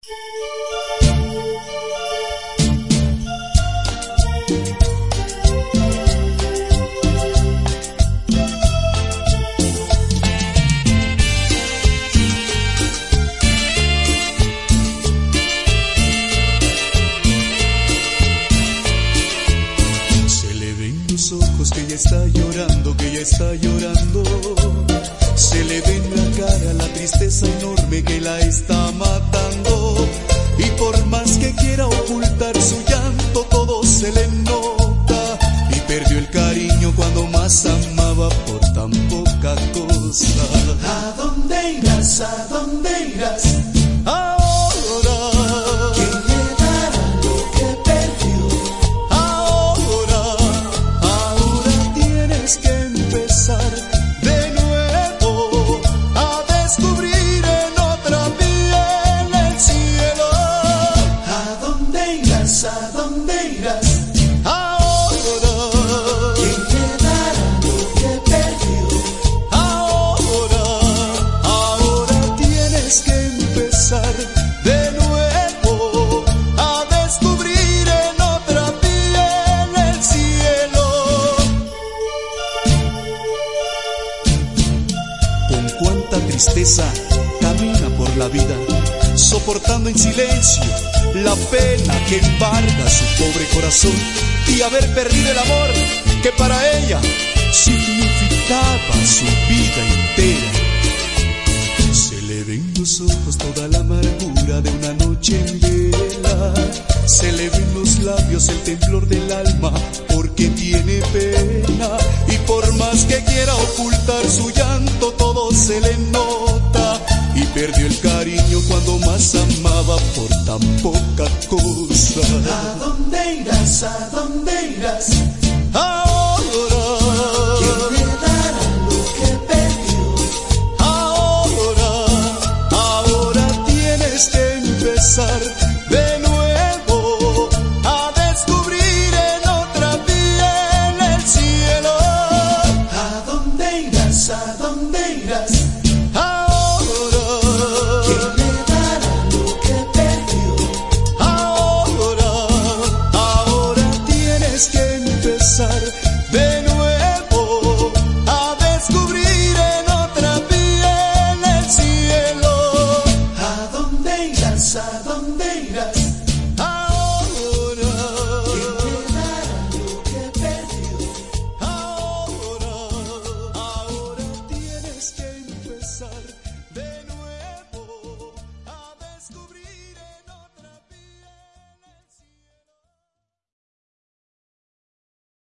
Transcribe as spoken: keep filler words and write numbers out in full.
Ojos que ya está llorando, que ya está llorando. Se le ve en la cara la tristeza enorme que la está matando. Y por más que quiera ocultar su llanto, todo se le nota. Y perdió el cariño cuando más amaba por tan poca cosa. ¿A dónde irás? ¿A dónde irás? Ahora, ¿quién le dará lo que perdió? Que empezar de nuevo a descubrir en otra piel el cielo. ¿A dónde irás? ¿A dónde irás? Ahora, ¿quién le dará lo que perdió? ahora, ahora tienes que empezar de nuevo a descubrir en otra piel el cielo. Con cuánta tristeza camina por la vida, soportando en silencio la pena que embarga su pobre corazón y haber perdido el amor que para ella significaba su vida entera. Se le ven los ojos toda la amargura de una noche en vela, se le ven los labios el temblor del alma porque tiene pena. Y por más que quiera ocultar su llanto, todo se le nota. Y perdió el cariño cuando más amaba por tan poca cosa. ¿A dónde irás? ¿A dónde irás? Ahora, ¿quién le dará lo que perdió? ahora, ahora tienes que empezar de nuevo a descubrir en otra piel el cielo. ¿A dónde irás? ¿A dónde irás? Ahora, ¿quién le dará lo que perdió? ahora, ahora tienes que empezar de nuevo a descubrir en otra piel el cielo. ¿A dónde irás? ¿A dónde